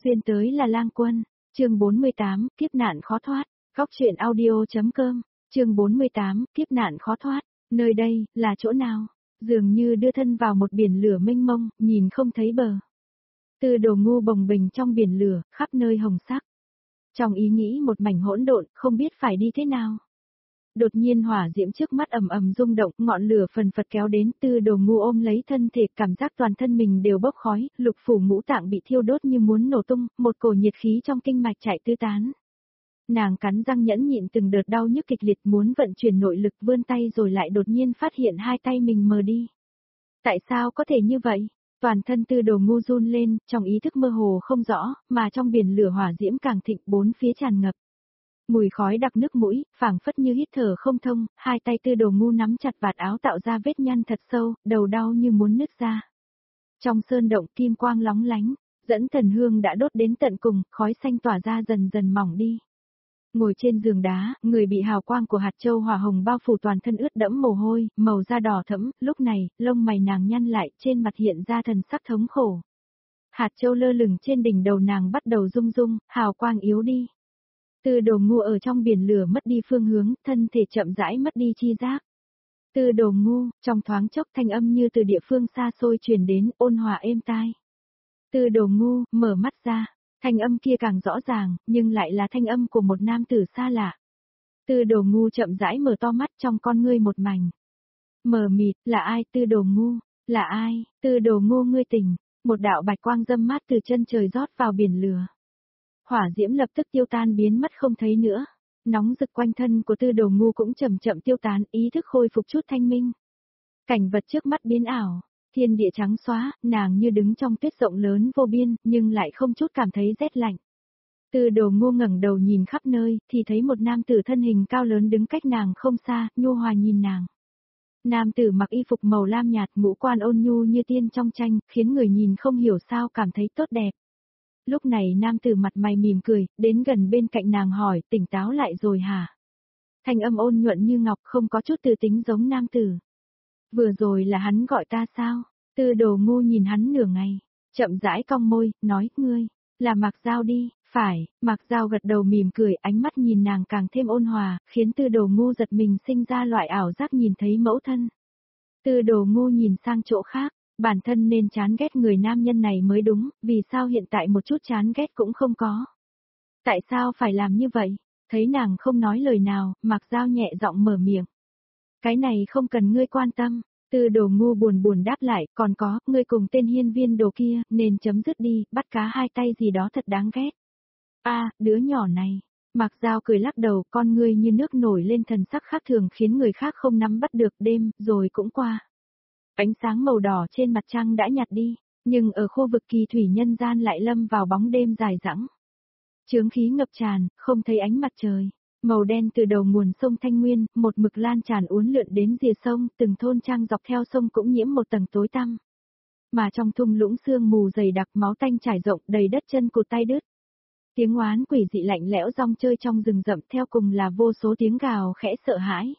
Xuyên tới là lang quân, chương 48, kiếp nạn khó thoát, góc truyện audio.com, chương 48, kiếp nạn khó thoát, nơi đây, là chỗ nào? Dường như đưa thân vào một biển lửa mênh mông, nhìn không thấy bờ. Tư Đồ Ngu bồng bềnh trong biển lửa, khắp nơi hồng sắc. Trong ý nghĩ một mảnh hỗn độn, không biết phải đi thế nào. Đột nhiên hỏa diễm trước mắt ầm ầm rung động, ngọn lửa phần phật kéo đến, Tư Đồ Ngu ôm lấy thân thể, cảm giác toàn thân mình đều bốc khói, lục phủ ngũ tạng bị thiêu đốt như muốn nổ tung, một cổ nhiệt khí trong kinh mạch chạy tứ tán. Nàng cắn răng nhẫn nhịn từng đợt đau nhức kịch liệt muốn vận chuyển nội lực vươn tay rồi lại đột nhiên phát hiện hai tay mình mờ đi. Tại sao có thể như vậy? Toàn thân Tư Đồ Ngu run lên, trong ý thức mơ hồ không rõ, mà trong biển lửa hỏa diễm càng thịnh bốn phía tràn ngập. Mùi khói đặc nước mũi, phảng phất như hít thở không thông, hai tay Tư Đồ Ngu nắm chặt vạt áo tạo ra vết nhăn thật sâu, đầu đau như muốn nứt ra. Trong sơn động kim quang lóng lánh, dẫn thần hương đã đốt đến tận cùng, khói xanh tỏa ra dần dần mỏng đi. Ngồi trên giường đá, người bị hào quang của hạt châu hỏa hồng bao phủ toàn thân ướt đẫm mồ hôi, màu da đỏ thẫm, lúc này, lông mày nàng nhăn lại, trên mặt hiện ra thần sắc thống khổ. Hạt châu lơ lửng trên đỉnh đầu nàng bắt đầu rung rung, hào quang yếu đi. Tư Đồ Ngu ở trong biển lửa mất đi phương hướng, thân thể chậm rãi mất đi chi giác. Tư Đồ Ngu, trong thoáng chốc thanh âm như từ địa phương xa xôi truyền đến, ôn hòa êm tai. Tư Đồ Ngu, mở mắt ra, thanh âm kia càng rõ ràng, nhưng lại là thanh âm của một nam tử xa lạ. Tư Đồ Ngu chậm rãi mở to mắt trong con ngươi một mảnh. Mờ mịt, là ai? Tư Đồ Ngu, là ai? Tư Đồ Ngu ngươi tỉnh, một đạo bạch quang râm mát từ chân trời rót vào biển lửa. Hỏa diễm lập tức tiêu tan biến mất không thấy nữa. Nóng rực quanh thân của Tư Đồ Ngu cũng chậm chậm tiêu tán, ý thức khôi phục chút thanh minh. Cảnh vật trước mắt biến ảo, thiên địa trắng xóa, nàng như đứng trong tuyết rộng lớn vô biên, nhưng lại không chút cảm thấy rét lạnh. Tư Đồ Ngu ngẩng đầu nhìn khắp nơi, thì thấy một nam tử thân hình cao lớn đứng cách nàng không xa, nhu hòa nhìn nàng. Nam tử mặc y phục màu lam nhạt, ngũ quan ôn nhu như tiên trong tranh, khiến người nhìn không hiểu sao cảm thấy tốt đẹp. Lúc này nam tử mặt mày mỉm cười, đến gần bên cạnh nàng hỏi, tỉnh táo lại rồi hả? Thanh âm ôn nhuận như ngọc, không có chút tư tính giống nam tử. Vừa rồi là hắn gọi ta sao? Tư Đồ Ngu nhìn hắn nửa ngày, chậm rãi cong môi, nói, ngươi, là Mạc Giao đi, phải, Mạc Giao gật đầu mỉm cười, ánh mắt nhìn nàng càng thêm ôn hòa, khiến Tư Đồ Ngu giật mình sinh ra loại ảo giác nhìn thấy mẫu thân. Tư Đồ Ngu nhìn sang chỗ khác. Bản thân nên chán ghét người nam nhân này mới đúng, vì sao hiện tại một chút chán ghét cũng không có. Tại sao phải làm như vậy? Thấy nàng không nói lời nào, Mạc Giao nhẹ giọng mở miệng. Cái này không cần ngươi quan tâm. Tư Đồ Ngu buồn buồn đáp lại, còn có, ngươi cùng tên hiên viên đồ kia, nên chấm dứt đi, bắt cá hai tay gì đó thật đáng ghét. Đứa nhỏ này. Mạc Giao cười lắc đầu, con ngươi như nước nổi lên thần sắc khác thường khiến người khác không nắm bắt được đêm, rồi cũng qua. Ánh sáng màu đỏ trên mặt trăng đã nhạt đi, nhưng ở khu vực kỳ thủy nhân gian lại lâm vào bóng đêm dài dẳng. Chướng khí ngập tràn, không thấy ánh mặt trời. Màu đen từ đầu nguồn sông Thanh Nguyên, một mực lan tràn uốn lượn đến rìa sông, từng thôn trang dọc theo sông cũng nhiễm một tầng tối tăm. Mà trong thung lũng sương mù dày đặc máu tanh trải rộng đầy đất chân cụt tay đứt. Tiếng oán quỷ dị lạnh lẽo rong chơi trong rừng rậm theo cùng là vô số tiếng gào khẽ sợ hãi.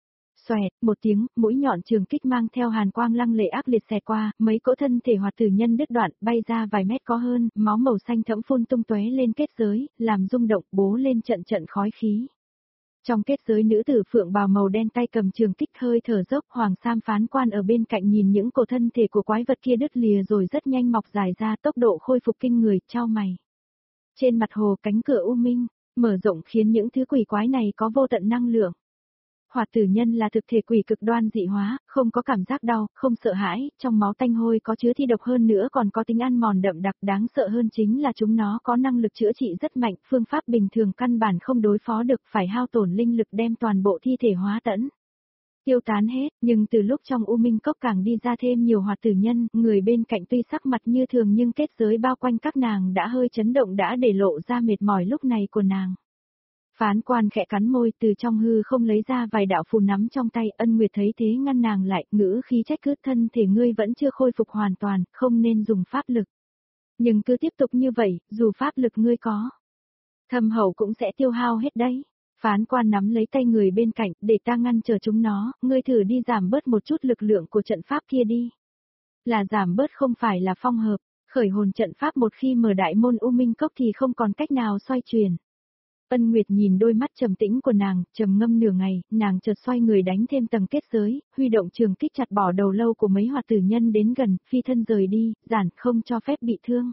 Xoẹt, một tiếng, mũi nhọn trường kích mang theo hàn quang lăng lệ ác liệt xẹt qua, mấy cỗ thân thể hoạt tử nhân đứt đoạn, bay ra vài mét có hơn, máu màu xanh thẫm phun tung tóe lên kết giới, làm rung động bố lên trận trận khói khí. Trong kết giới nữ tử phượng bào màu đen tay cầm trường kích hơi thở dốc, Hoàng Sam phán quan ở bên cạnh nhìn những cổ thân thể của quái vật kia đứt lìa rồi rất nhanh mọc dài ra, tốc độ khôi phục kinh người, chau mày. Trên mặt hồ cánh cửa u minh, mở rộng khiến những thứ quỷ quái này có vô tận năng lượng. Hoạt tử nhân là thực thể quỷ cực đoan dị hóa, không có cảm giác đau, không sợ hãi, trong máu tanh hôi có chứa thi độc hơn nữa còn có tính ăn mòn đậm đặc, đáng sợ hơn chính là chúng nó có năng lực chữa trị rất mạnh, phương pháp bình thường căn bản không đối phó được, phải hao tổn linh lực đem toàn bộ thi thể hóa tẫn. Tiêu tán hết, nhưng từ lúc trong u minh cốc càng đi ra thêm nhiều hoạt tử nhân, người bên cạnh tuy sắc mặt như thường nhưng kết giới bao quanh các nàng đã hơi chấn động đã để lộ ra mệt mỏi lúc này của nàng. Phán quan khẽ cắn môi từ trong hư không lấy ra vài đạo phù nắm trong tay, Ân Nguyệt thấy thế ngăn nàng lại, ngữ khí trách cứ, thân thể ngươi vẫn chưa khôi phục hoàn toàn, không nên dùng pháp lực. Nhưng cứ tiếp tục như vậy, dù pháp lực ngươi có thâm hậu cũng sẽ tiêu hao hết đấy. Phán quan nắm lấy tay người bên cạnh, để ta ngăn trở chúng nó, ngươi thử đi giảm bớt một chút lực lượng của trận pháp kia đi. Là giảm bớt không phải là phong hợp, Khởi hồn trận pháp một khi mở đại môn U Minh Cốc thì không còn cách nào xoay chuyển. Ân Nguyệt nhìn đôi mắt trầm tĩnh của nàng, trầm ngâm nửa ngày, nàng chợt xoay người đánh thêm tầng kết giới, huy động trường kích chặt bỏ đầu lâu của mấy hoạt tử nhân đến gần, phi thân rời đi, giản không cho phép bị thương.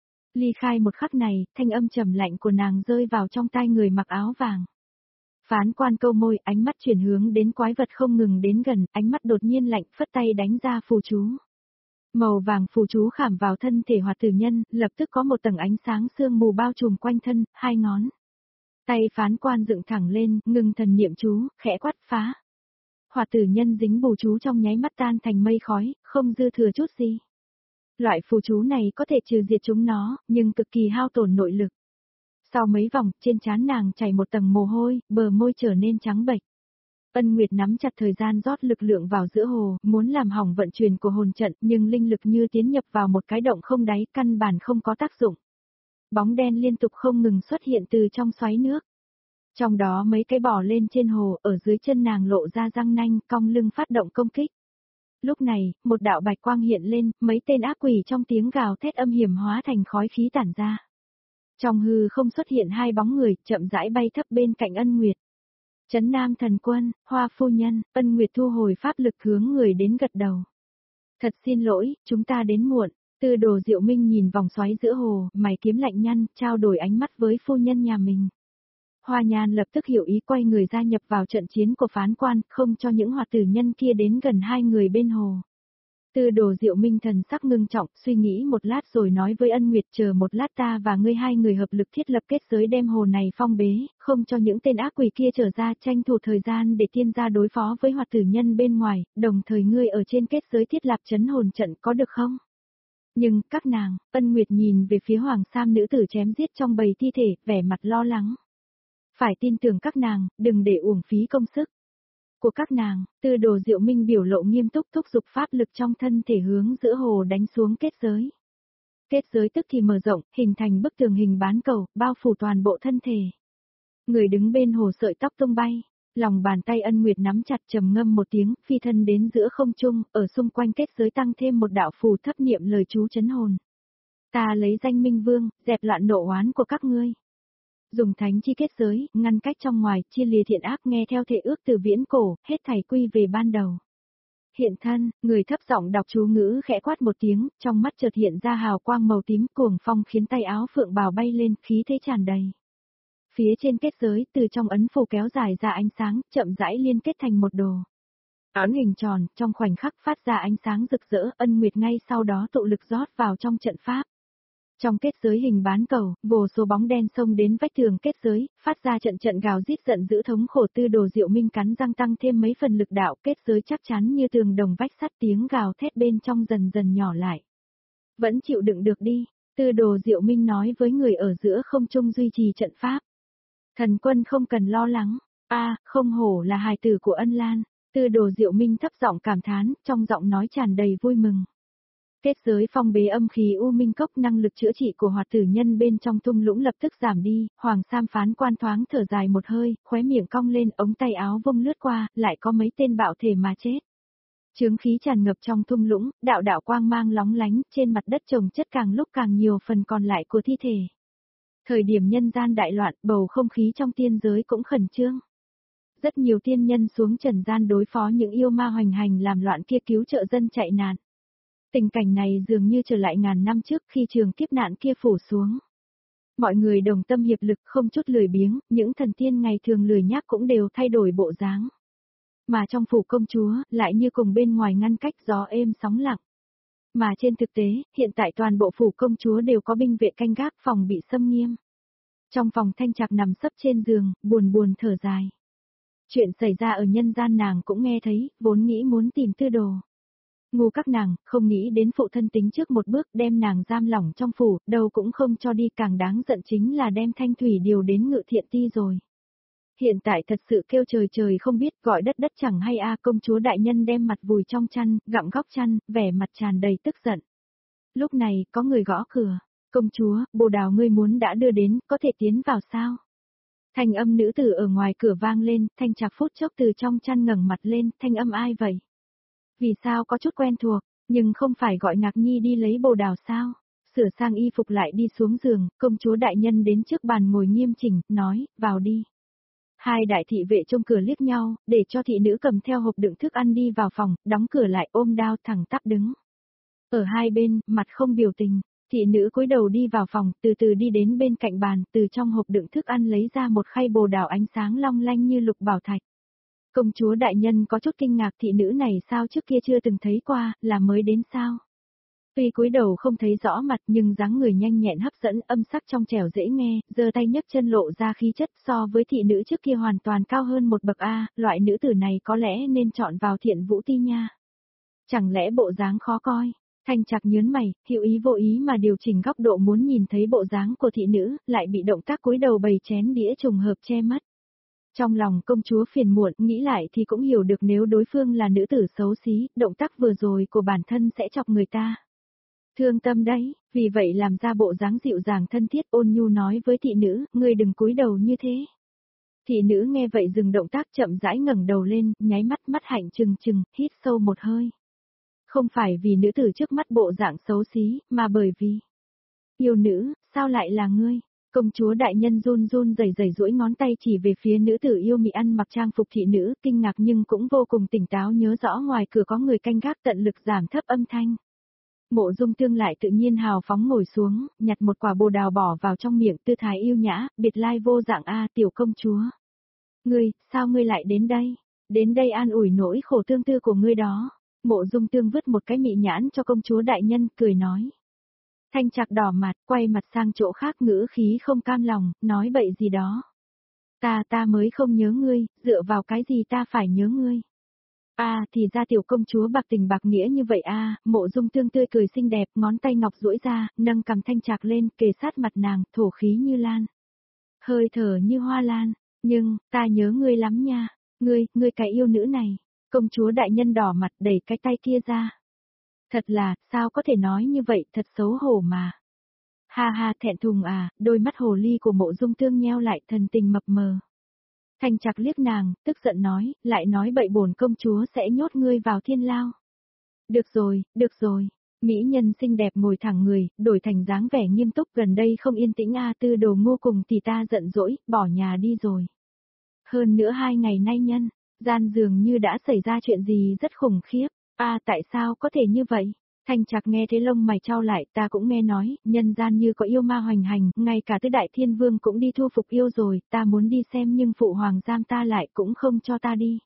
Ly khai một khắc này, thanh âm trầm lạnh của nàng rơi vào trong tai người mặc áo vàng. Phán quan câu môi, ánh mắt chuyển hướng đến quái vật không ngừng đến gần, ánh mắt đột nhiên lạnh, phất tay đánh ra phù chú. Màu vàng phù chú khảm vào thân thể hoạt tử nhân, lập tức có một tầng ánh sáng sương mù bao trùm quanh thân, hai ngón. Tay phán quan dựng thẳng lên, ngừng thần niệm chú, khẽ quát phá. Hoạt tử nhân dính bùa chú trong nháy mắt tan thành mây khói, không dư thừa chút gì. Loại phù chú này có thể trừ diệt chúng nó, nhưng cực kỳ hao tổn nội lực. Sau mấy vòng, trên trán nàng chảy một tầng mồ hôi, bờ môi trở nên trắng bệch. Ân Nguyệt nắm chặt thời gian rót lực lượng vào giữa hồ, muốn làm hỏng vận chuyển của hồn trận, nhưng linh lực như tiến nhập vào một cái động không đáy, căn bản không có tác dụng. Bóng đen liên tục không ngừng xuất hiện từ trong xoáy nước. Trong đó mấy cái bò lên trên hồ, ở dưới chân nàng lộ ra răng nanh, cong lưng phát động công kích. Lúc này, một đạo bạch quang hiện lên, mấy tên ác quỷ trong tiếng gào thét âm hiểm hóa thành khói khí tản ra. Trong hư không xuất hiện hai bóng người, chậm rãi bay thấp bên cạnh Ân Nguyệt. Trấn Nam thần quân, Hoa phu nhân, Ân Nguyệt thu hồi pháp lực hướng người đến gật đầu. Thật xin lỗi, chúng ta đến muộn. Tư Đồ Diệu Minh nhìn vòng xoáy giữa hồ, mày kiếm lạnh nhăn, trao đổi ánh mắt với phu nhân nhà mình. Hoa Nhan lập tức hiểu ý quay người gia nhập vào trận chiến của phán quan, không cho những hoạt tử nhân kia đến gần hai người bên hồ. Tư Đồ Diệu Minh thần sắc ngưng trọng, suy nghĩ một lát rồi nói với Ân Nguyệt, chờ một lát ta và ngươi hai người hợp lực thiết lập kết giới đem hồ này phong bế, không cho những tên ác quỷ kia trở ra, tranh thủ thời gian để tiên gia đối phó với hoạt tử nhân bên ngoài, đồng thời ngươi ở trên kết giới thiết lập trấn hồn trận có được không? Nhưng, các nàng, Ân Nguyệt nhìn về phía Hoàng Sam nữ tử chém giết trong bầy thi thể, vẻ mặt lo lắng. Phải tin tưởng các nàng, đừng để uổng phí công sức của các nàng. Tư Đồ Diệu Minh biểu lộ nghiêm túc, thúc giục pháp lực trong thân thể hướng giữa hồ đánh xuống kết giới. Kết giới tức thì mở rộng, hình thành bức tường hình bán cầu, bao phủ toàn bộ thân thể. Người đứng bên hồ sợi tóc tung bay, lòng bàn tay Ân Nguyệt nắm chặt, trầm ngâm một tiếng, phi thân đến giữa không trung, ở xung quanh kết giới tăng thêm một đạo phù thấp niệm lời chú trấn hồn. Ta lấy danh Minh Vương, dẹp loạn nộ oán của các ngươi. Dùng thánh chi kết giới, ngăn cách trong ngoài, chia lìa thiện ác, nghe theo thể ước từ viễn cổ, hết thảy quy về ban đầu. Hiện thân, người thấp giọng đọc chú ngữ khẽ quát một tiếng, trong mắt chợt hiện ra hào quang màu tím, cuồng phong khiến tay áo phượng bào bay lên, khí thế tràn đầy. Phía trên kết giới, từ trong ấn phù kéo dài ra ánh sáng, chậm rãi liên kết thành một đồ ấn hình tròn, trong khoảnh khắc phát ra ánh sáng rực rỡ, Ân Nguyệt ngay sau đó tụ lực rót vào trong trận pháp. Trong kết giới hình bán cầu, vô số bóng đen xông đến vách tường kết giới, phát ra trận trận gào rít giận dữ thống khổ. Tư Đồ Diệu Minh cắn răng tăng thêm mấy phần lực đạo, kết giới chắc chắn như tường đồng vách sắt, tiếng gào thét bên trong dần dần nhỏ lại. Vẫn chịu đựng được đi, Tư Đồ Diệu Minh nói với người ở giữa không trung duy trì trận pháp. Thần quân không cần lo lắng, không hổ là hài tử của Ân Lan. Tư Đồ Diệu Minh thấp giọng cảm thán, trong giọng nói tràn đầy vui mừng. Kết giới phong bế âm khí U Minh Cốc, năng lực chữa trị của hoạt tử nhân bên trong thung lũng lập tức giảm đi. Hoàng Sam phán quan thoáng thở dài một hơi, khóe miệng cong lên, ống tay áo vung lướt qua, lại có mấy tên bạo thể mà chết. Chướng khí tràn ngập trong thung lũng, đạo đạo quang mang lóng lánh, trên mặt đất chồng chất càng lúc càng nhiều phần còn lại của thi thể. Thời điểm nhân gian đại loạn, bầu không khí trong tiên giới cũng khẩn trương. Rất nhiều tiên nhân xuống trần gian đối phó những yêu ma hoành hành làm loạn kia, cứu trợ dân chạy nạn. Tình cảnh này dường như trở lại ngàn năm trước khi trường kiếp nạn kia phủ xuống. Mọi người đồng tâm hiệp lực, không chút lười biếng, những thần tiên ngày thường lười nhác cũng đều thay đổi bộ dáng. Mà trong phủ công chúa, lại như cùng bên ngoài ngăn cách, gió êm sóng lặng. Mà trên thực tế, hiện tại toàn bộ phủ công chúa đều có binh vệ canh gác, phòng bị xâm nghiêm. Trong phòng Thanh Trạc nằm sấp trên giường, buồn buồn thở dài. Chuyện xảy ra ở nhân gian nàng cũng nghe thấy, vốn nghĩ muốn tìm Tư Đồ. Ngu các nàng, không nghĩ đến phụ thân tính trước một bước đem nàng giam lỏng trong phủ, đâu cũng không cho đi, càng đáng giận chính là đem Thanh Thủy điều đến Ngự Thiện Ti rồi. Hiện tại thật sự kêu trời trời không biết, gọi đất đất chẳng hay. Công chúa đại nhân đem mặt vùi trong chăn, gặm góc chăn, vẻ mặt tràn đầy tức giận. Lúc này, có người gõ cửa. Công chúa, Bồ Đào ngươi muốn đã đưa đến, có thể tiến vào sao? Thanh âm nữ tử ở ngoài cửa vang lên, Thanh Trạc phút chốc từ trong chăn ngẩng mặt lên, thanh âm ai vậy? Vì sao có chút quen thuộc, nhưng không phải gọi Ngạc Nhi đi lấy Bồ Đào sao? sửa sang y phục lại đi xuống giường, công chúa đại nhân đến trước bàn ngồi nghiêm chỉnh, nói, vào đi. Hai đại thị vệ trông cửa liếc nhau, để cho thị nữ cầm theo hộp đựng thức ăn đi vào phòng, đóng cửa lại ôm đao thẳng tắp đứng. Ở hai bên, mặt không biểu tình, thị nữ cúi đầu đi vào phòng, từ từ đi đến bên cạnh bàn, từ trong hộp đựng thức ăn lấy ra một khay bồ đào ánh sáng long lanh như lục bảo thạch. Công chúa đại nhân có chút kinh ngạc, thị nữ này sao trước kia chưa từng thấy qua, là mới đến sao? Tuy cúi đầu không thấy rõ mặt nhưng dáng người nhanh nhẹn hấp dẫn, âm sắc trong trẻo dễ nghe, giơ tay nhấc chân lộ ra khí chất, so với thị nữ trước kia hoàn toàn cao hơn một bậc A, loại nữ tử này có lẽ nên chọn vào Thiện Vũ Ti nha. Chẳng lẽ bộ dáng khó coi? Thanh Trạc nhớn mày, hữu ý vô ý mà điều chỉnh góc độ muốn nhìn thấy bộ dáng của thị nữ, lại bị động tác cúi đầu bày chén đĩa trùng hợp che mất. Trong lòng công chúa phiền muộn, nghĩ lại thì cũng hiểu được nếu đối phương là nữ tử xấu xí, động tác vừa rồi của bản thân sẽ chọc người ta. Thương tâm đấy, vì vậy làm ra bộ dáng dịu dàng thân thiết, ôn nhu nói với thị nữ, ngươi đừng cúi đầu như thế. Thị nữ nghe vậy dừng động tác, chậm rãi ngẩng đầu lên, nháy mắt, mắt hạnh trừng trừng, hít sâu một hơi. Không phải vì nữ tử trước mắt bộ dạng xấu xí, mà bởi vì yêu nữ, sao lại là ngươi? Công chúa đại nhân run run rẩy rẩy duỗi ngón tay chỉ về phía nữ tử yêu mị ăn mặc trang phục thị nữ, kinh ngạc nhưng cũng vô cùng tỉnh táo, nhớ rõ ngoài cửa có người canh gác, tận lực giảm thấp âm thanh. Mộ Dung Tương lại tự nhiên hào phóng ngồi xuống, nhặt một quả bồ đào bỏ vào trong miệng, tư thái yêu nhã, biệt lai vô dạng. A tiểu công chúa. Ngươi, sao ngươi lại đến đây? Đến đây an ủi nỗi khổ tương tư của ngươi đó. Mộ Dung Tương vứt một cái mị nhãn cho công chúa đại nhân, cười nói. Thanh Trạc đỏ mặt, quay mặt sang chỗ khác, ngữ khí không cam lòng, nói bậy gì đó. Ta mới không nhớ ngươi, dựa vào cái gì ta phải nhớ ngươi? Thì ra tiểu công chúa bạc tình bạc nghĩa như vậy Mộ Dung Tương tươi cười xinh đẹp, ngón tay ngọc duỗi ra, nâng cầm Thanh Trạc lên, kề sát mặt nàng, thổ khí như lan. Hơi thở như hoa lan, nhưng, ta nhớ ngươi lắm nha, ngươi cái yêu nữ này. Công chúa đại nhân đỏ mặt đẩy cái tay kia ra. Thật là, sao có thể nói như vậy, thật xấu hổ mà. Ha ha, thẹn thùng đôi mắt hồ ly của Mộ Dung Tương nheo lại, thần tình mập mờ. Thanh Trạc liếc nàng, tức giận nói, lại nói bậy, bổn công chúa sẽ nhốt ngươi vào thiên lao. Được rồi. Mỹ nhân xinh đẹp ngồi thẳng người, đổi thành dáng vẻ nghiêm túc, gần đây không yên tĩnh Tư Đồ Ngô cùng thì ta giận dỗi, bỏ nhà đi rồi. Hơn nữa 2 ngày nay gian dường như đã xảy ra chuyện gì rất khủng khiếp. Tại sao có thể như vậy? Thanh Trạc nghe thế lông mày chau lại, ta cũng nghe nói, nhân gian như có yêu ma hoành hành, ngay cả tứ đại thiên vương cũng đi thu phục yêu rồi, ta muốn đi xem nhưng phụ hoàng giam ta lại cũng không cho ta đi.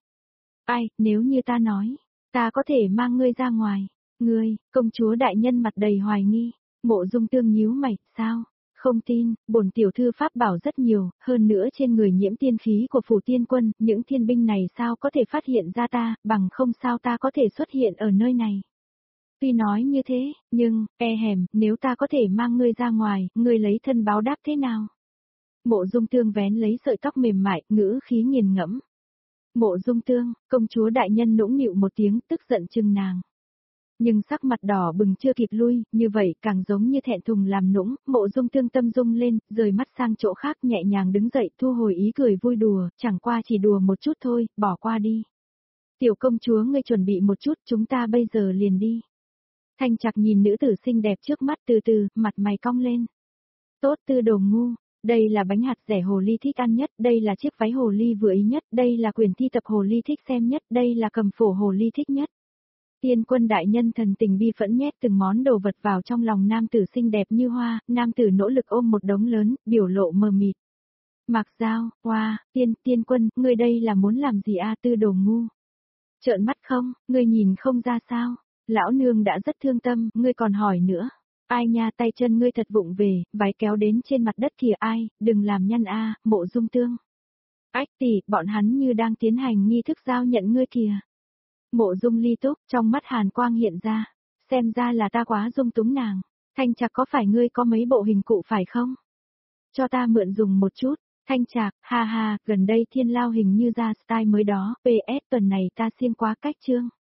Nếu như ta nói, ta có thể mang ngươi ra ngoài. Ngươi, công chúa đại nhân mặt đầy hoài nghi. Mộ Dung Tương nhíu mày, sao? Không tin, bổn tiểu thư pháp bảo rất nhiều, hơn nữa trên người nhiễm tiên khí của phủ tiên quân, những thiên binh này sao có thể phát hiện ra ta, bằng không sao ta có thể xuất hiện ở nơi này. Tuy nói như thế, nhưng, nếu ta có thể mang ngươi ra ngoài, ngươi lấy thân báo đáp thế nào? Mộ Dung Tương vén lấy sợi tóc mềm mại, ngữ khí nghiền ngẫm. Mộ Dung Tương, công chúa đại nhân nũng nịu một tiếng, tức giận chừng nàng. Nhưng sắc mặt đỏ bừng chưa kịp lui, như vậy càng giống như thẹn thùng làm nũng. Mộ Dung Tương tâm rung lên, rời mắt sang chỗ khác, nhẹ nhàng đứng dậy, thu hồi ý cười vui đùa, chẳng qua chỉ đùa một chút thôi, bỏ qua đi. Tiểu công chúa ngươi chuẩn bị một chút, chúng ta bây giờ liền đi. Thanh Trạc nhìn nữ tử xinh đẹp trước mắt, từ từ, mặt mày cong lên. Tốt, Tư Đồ ngu, đây là bánh hạt rẻ hồ ly thích ăn nhất, đây là chiếc váy hồ ly vừa ý nhất, đây là quyển thi tập hồ ly thích xem nhất, đây là cầm phổ hồ ly thích nhất. Tiên quân đại nhân thần tình bi phẫn nhét từng món đồ vật vào trong lòng nam tử xinh đẹp như hoa, nam tử nỗ lực ôm một đống lớn, biểu lộ mờ mịt. Mạc Giao, tiên quân, ngươi đây là muốn làm gì Tư Đồ ngu? Trợn mắt không, ngươi nhìn không ra sao? Lão nương đã rất thương tâm, ngươi còn hỏi nữa. Ai nha, tay chân ngươi thật vụng về, váy kéo đến trên mặt đất kìa, đừng làm nhăn Mộ Dung Tương. Ách tỷ, bọn hắn như đang tiến hành nghi thức giao nhận ngươi kìa. Mộ Dung Ly túc, trong mắt hàn quang hiện ra. Xem ra là ta quá dung túng nàng. Thanh Trạc, có phải ngươi có mấy bộ hình cụ phải không? Cho ta mượn dùng một chút. Thanh Trạc, ha ha, gần đây thiên lao hình như ra style mới đó, PS tuần này ta xiên quá cách chương.